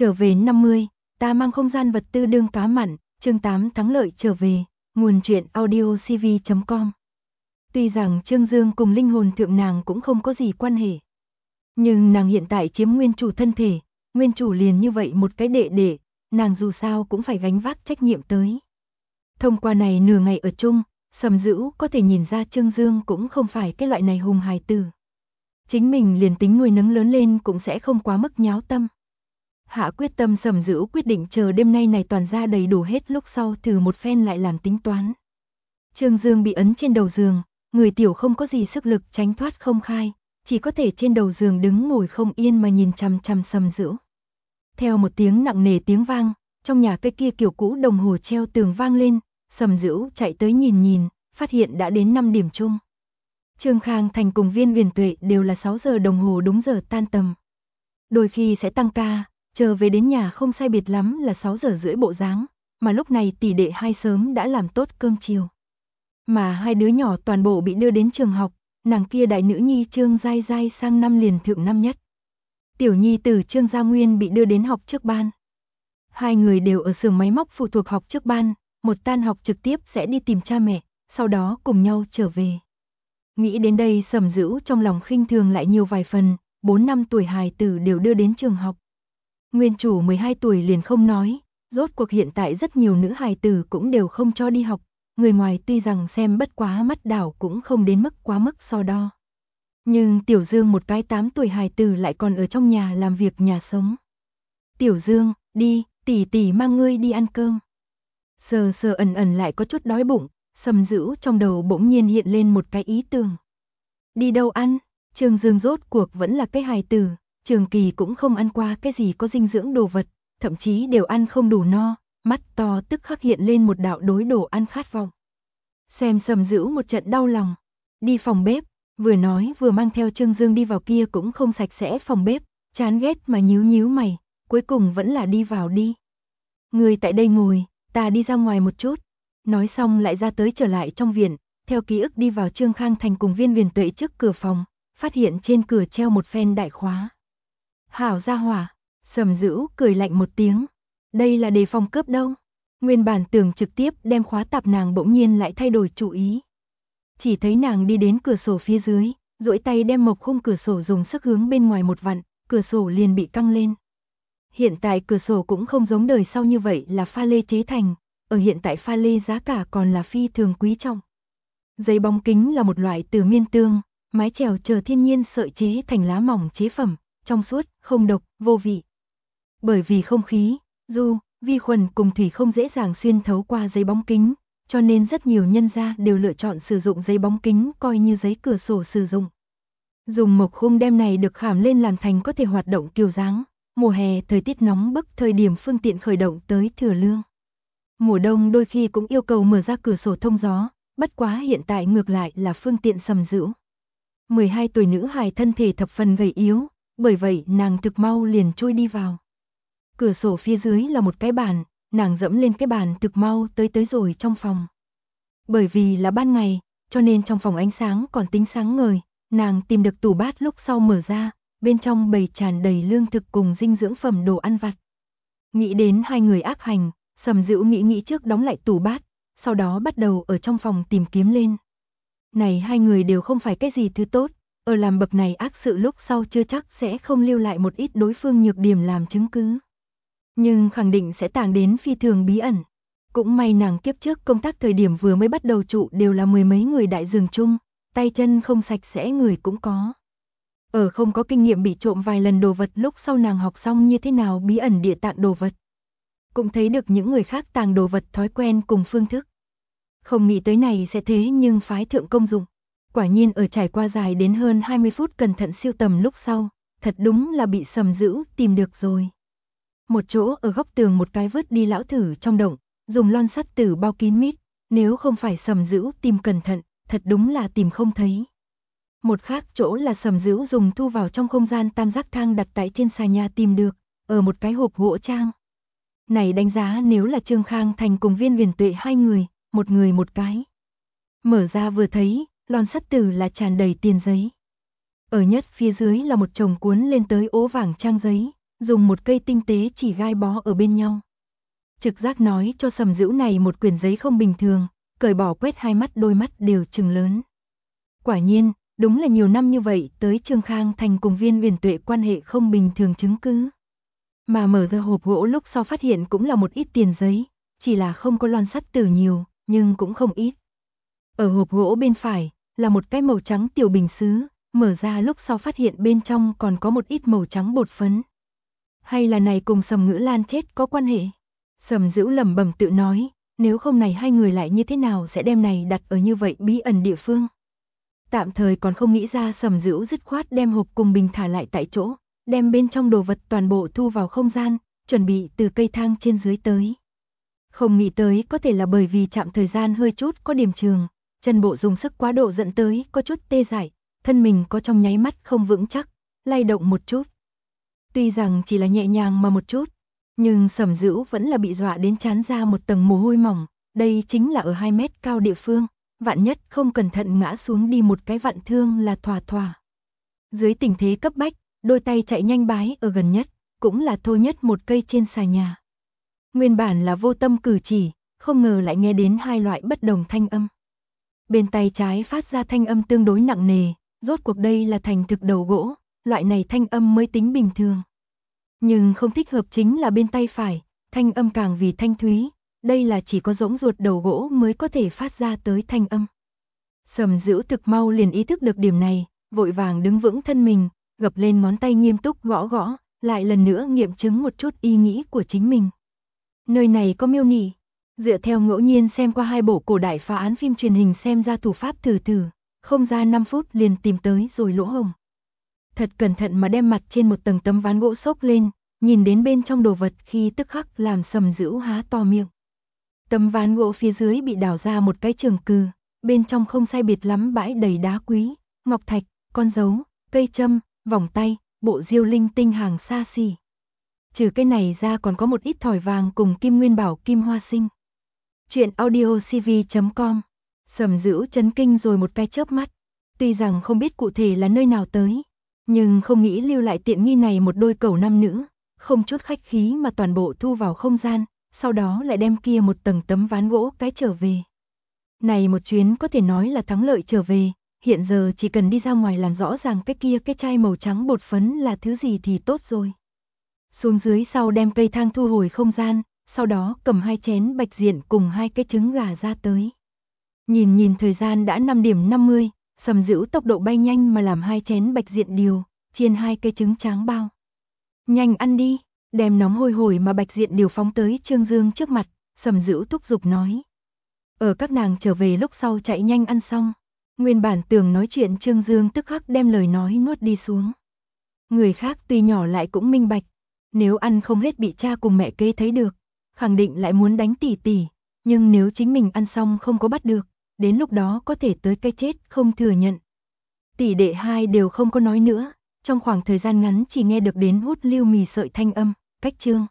Trở về 50, ta mang không gian vật tư đương cá mặn, chương 8 thắng lợi trở về, nguồn truyện audiocv.com. Tuy rằng Trương Dương cùng linh hồn thượng nàng cũng không có gì quan hệ, nhưng nàng hiện tại chiếm nguyên chủ thân thể, nguyên chủ liền như vậy một cái đệ đệ, nàng dù sao cũng phải gánh vác trách nhiệm tới. Thông qua này nửa ngày ở chung, Sầm Dữu có thể nhìn ra Trương Dương cũng không phải cái loại này hùng hài tử. Chính mình liền tính nuôi nấng lớn lên cũng sẽ không quá mức nháo tâm. Hạ quyết tâm, Sầm Dữu quyết định chờ đêm nay này toàn ra đầy đủ hết lúc sau thử một phen lại làm tính toán. Trương Dương bị ấn trên đầu giường, người tiểu không có gì sức lực tránh thoát không khai, chỉ có thể trên đầu giường đứng ngồi không yên mà nhìn chằm chằm Sầm Dữu. Theo một tiếng nặng nề tiếng vang, trong nhà cái kia kiểu cũ đồng hồ treo tường vang lên, Sầm Dữu chạy tới nhìn, phát hiện đã đến 5 điểm chung. Trương Khang Thành cùng Viên Huyền Tuệ đều là 6 giờ đồng hồ đúng giờ tan tầm. Đôi khi sẽ tăng ca, chờ về đến nhà không sai biệt lắm là 6 giờ rưỡi bộ dáng, mà lúc này tỷ đệ hai sớm đã làm tốt cơm chiều. Mà hai đứa nhỏ toàn bộ bị đưa đến trường học, nàng kia đại nữ nhi Trương Giai Giai sang năm liền thượng năm nhất. Tiểu nhi tử Trương Gia Nguyên bị đưa đến học trước ban. Hai người đều ở xưởng máy móc phụ thuộc học trước ban, một tan học trực tiếp sẽ đi tìm cha mẹ, sau đó cùng nhau trở về. Nghĩ đến đây Sầm Dữu trong lòng khinh thường lại nhiều vài phần, 4 năm tuổi hài tử đều đưa đến trường học. Nguyên chủ 12 tuổi liền không nói, rốt cuộc hiện tại rất nhiều nữ hài tử cũng đều không cho đi học, người ngoài tuy rằng xem bất quá mắt đảo cũng không đến mức quá mức so đo. Nhưng Tiểu Dương một cái 8 tuổi hài tử lại còn ở trong nhà làm việc nhà sống. Tiểu Dương, đi, tỷ tỷ mang ngươi đi ăn cơm. Sờ sờ ẩn lại có chút đói bụng, Sầm Dữu trong đầu bỗng nhiên hiện lên một cái ý tưởng. Đi đâu ăn? Trương Dương rốt cuộc vẫn là cái hài tử, trường kỳ cũng không ăn qua cái gì có dinh dưỡng đồ vật, thậm chí đều ăn không đủ no, mắt to tức khắc hiện lên một đạo đối đồ ăn khát vọng. Xem Sầm Dữu một trận đau lòng, đi phòng bếp, vừa nói vừa mang theo Trương Dương đi vào kia cũng không sạch sẽ phòng bếp, chán ghét mà nhíu mày, cuối cùng vẫn là đi vào đi. Người tại đây ngồi, ta đi ra ngoài một chút. Nói xong lại ra tới trở lại trong viện, theo ký ức đi vào Trương Khang Thành cùng Viên Huyền Tuệ trước cửa phòng, phát hiện trên cửa treo một phen đại khóa. Hảo gia hỏa, Sầm Dữu cười lạnh một tiếng, đây là đề phòng cướp đâu. Nguyên bản tưởng trực tiếp đem khóa tạp nàng bỗng nhiên lại thay đổi chủ ý. Chỉ thấy nàng đi đến cửa sổ phía dưới, duỗi tay đem mộc khung cửa sổ dùng sức hướng bên ngoài một vặn, cửa sổ liền bị căng lên. Hiện tại cửa sổ cũng không giống đời sau như vậy là pha lê chế thành, ở hiện tại pha lê giá cả còn là phi thường quý trọng. Giấy bóng kính là một loại từ miên tương, mái chèo chờ thiên nhiên sợi chế thành lá mỏng chế phẩm, trong suốt, không độc, vô vị. Bởi vì không khí, vi khuẩn cùng thủy không dễ dàng xuyên thấu qua giấy bóng kính, cho nên rất nhiều nhân gia đều lựa chọn sử dụng giấy bóng kính coi như giấy cửa sổ sử dụng. Dùng mộc khung đem này được khảm lên làm thành có thể hoạt động kiểu dáng, mùa hè thời tiết nóng bức thời điểm phương tiện khởi động tới thừa lương. Mùa đông đôi khi cũng yêu cầu mở ra cửa sổ thông gió, bất quá hiện tại ngược lại là phương tiện Sầm Dữu. 12 tuổi nữ hài thân thể thập phần gầy yếu, bởi vậy nàng thực mau liền chui đi vào. Cửa sổ phía dưới là một cái bàn, nàng dẫm lên cái bàn thực mau tới rồi trong phòng. Bởi vì là ban ngày, cho nên trong phòng ánh sáng còn tính sáng ngời, nàng tìm được tủ bát lúc sau mở ra, bên trong bày tràn đầy lương thực cùng dinh dưỡng phẩm đồ ăn vặt. Nghĩ đến hai người ác hành, Sầm Dữu nghĩ trước đóng lại tủ bát, sau đó bắt đầu ở trong phòng tìm kiếm lên. Này hai người đều không phải cái gì thứ tốt, ở làm bậc này ác sự lúc sau chưa chắc sẽ không lưu lại một ít đối phương nhược điểm làm chứng cứ. Nhưng khẳng định sẽ tàng đến phi thường bí ẩn. Cũng may nàng kiếp trước công tác thời điểm vừa mới bắt đầu trụ đều là mười mấy người đại giường chung, tay chân không sạch sẽ người cũng có. Ở không có kinh nghiệm bị trộm vài lần đồ vật lúc sau nàng học xong như thế nào bí ẩn địa tạng đồ vật. Cũng thấy được những người khác tàng đồ vật thói quen cùng phương thức. Không nghĩ tới này sẽ thế nhưng phái thượng công dụng. Quả nhiên ở trải qua dài đến hơn 20 phút cẩn thận siêu tầm lúc sau, thật đúng là bị Sầm Dữu tìm được rồi. Một chỗ ở góc tường một cái vứt đi lão thử trong động, dùng lon sắt tử bao kín mít, nếu không phải Sầm Dữu tìm cẩn thận, thật đúng là tìm không thấy. Một khác chỗ là Sầm Dữu dùng thu vào trong không gian tam giác thang đặt tại trên xà nhà tìm được, ở một cái hộp gỗ trang. Này đánh giá nếu là Trương Khang Thành cùng Viên Huyền Tuệ hai người một cái. Mở ra vừa thấy, lon sắt tử là tràn đầy tiền giấy. Ở nhất phía dưới là một chồng cuốn lên tới ố vàng trang giấy, dùng một cây tinh tế chỉ gai bó ở bên nhau. Trực giác nói cho Sầm Dữu này một quyển giấy không bình thường, cởi bỏ quét hai mắt, đôi mắt đều trừng lớn. Quả nhiên, đúng là nhiều năm như vậy tới Trương Khang Thành cùng Viên Uyển Tuệ quan hệ không bình thường chứng cứ. Mà mở ra hộp gỗ lúc sau phát hiện cũng là một ít tiền giấy, chỉ là không có loan sắt tử nhiều, nhưng cũng không ít. Ở hộp gỗ bên phải là một cái màu trắng tiểu bình sứ, mở ra lúc sau phát hiện bên trong còn có một ít màu trắng bột phấn. Hay là này cùng Sầm Ngữ Lan chết có quan hệ? Sầm Dữu lẩm bẩm tự nói, nếu không này hai người lại như thế nào sẽ đem này đặt ở như vậy bí ẩn địa phương. Tạm thời còn không nghĩ ra, Sầm Dữu dứt khoát đem hộp cùng bình thả lại tại chỗ, đem bên trong đồ vật toàn bộ thu vào không gian, chuẩn bị từ cây thang trên dưới tới. Không nghĩ tới có thể là bởi vì chạm thời gian hơi chút có điểm trường, chân bộ dùng sức quá độ dẫn tới có chút tê dại, thân mình có trong nháy mắt không vững chắc, lay động một chút. Tuy rằng chỉ là nhẹ nhàng mà một chút, nhưng Sầm Dữu vẫn là bị dọa đến trán ra một tầng mồ hôi mỏng, đây chính là ở 2 mét cao địa phương, vạn nhất không cẩn thận ngã xuống đi một cái vạn thương là thòa thòa. Dưới tình thế cấp bách, đôi tay chạy nhanh bái ở gần nhất, cũng là thôi nhất một cây trên xà nhà. Nguyên bản là vô tâm cử chỉ, không ngờ lại nghe đến hai loại bất đồng thanh âm. Bên tay trái phát ra thanh âm tương đối nặng nề, rốt cuộc đây là thành thực đầu gỗ, loại này thanh âm mới tính bình thường. Nhưng không thích hợp chính là bên tay phải, thanh âm càng vì thanh thúy, đây là chỉ có rỗng ruột đầu gỗ mới có thể phát ra tới thanh âm. Sầm Dữu thực mau liền ý thức được điểm này, vội vàng đứng vững thân mình, gập lên ngón tay nghiêm túc gõ gõ, lại lần nữa nghiệm chứng một chút ý nghĩ của chính mình. Nơi này có miêu nỉ, dựa theo ngẫu nhiên xem qua 2 bộ cổ đại phá án phim truyền hình xem ra thủ pháp thử, không ra 5 phút liền tìm tới rồi lỗ hổng. Thật cẩn thận mà đem mặt trên một tầng tấm ván gỗ xốc lên, nhìn đến bên trong đồ vật khi tức khắc làm Sầm Dữu há to miệng. Tấm ván gỗ phía dưới bị đào ra một cái trường cừ, bên trong không sai biệt lắm bãi đầy đá quý, ngọc thạch, con dấu, cây châm, vòng tay, bộ diêu linh tinh hàng xa xỉ. Trừ cái này ra còn có một ít thỏi vàng cùng kim nguyên bảo kim hoa sinh. Chuyện audiocv.com. Sầm Dữu chấn kinh rồi một cái chớp mắt, tuy rằng không biết cụ thể là nơi nào tới, nhưng không nghĩ lưu lại tiện nghi này một đôi cẩu nam nữ, không chút khách khí mà toàn bộ thu vào không gian, sau đó lại đem kia một tầng tấm ván gỗ cái trở về. Này một chuyến có thể nói là thắng lợi trở về, hiện giờ chỉ cần đi ra ngoài làm rõ ràng cái chai màu trắng bột phấn là thứ gì thì tốt rồi. Xuống dưới sau đem cây thang thu hồi không gian, sau đó cầm 2 chén bạch diện cùng 2 cái trứng gà ra tới. Nhìn thời gian đã 5 điểm 50, Sầm Dữu tốc độ bay nhanh mà làm 2 chén bạch diện điều, chiên 2 cái trứng tráng bao. Nhanh ăn đi, đem nóng hôi hổi mà bạch diện điều phóng tới Trương Dương trước mặt, Sầm Dữu thúc giục nói. Ở các nàng trở về lúc sau chạy nhanh ăn xong, nguyên bản tưởng nói chuyện Trương Dương tức khắc đem lời nói nuốt đi xuống. Người khác tuy nhỏ lại cũng minh bạch, nếu ăn không hết bị cha cùng mẹ kế thấy được, khẳng định lại muốn đánh tỷ tỷ, nhưng nếu chính mình ăn xong không có bắt được, đến lúc đó có thể tới cái chết không thừa nhận. Tỷ đệ hai đều không có nói nữa, trong khoảng thời gian ngắn chỉ nghe được đến hút lưu mì sợi thanh âm, cách Trương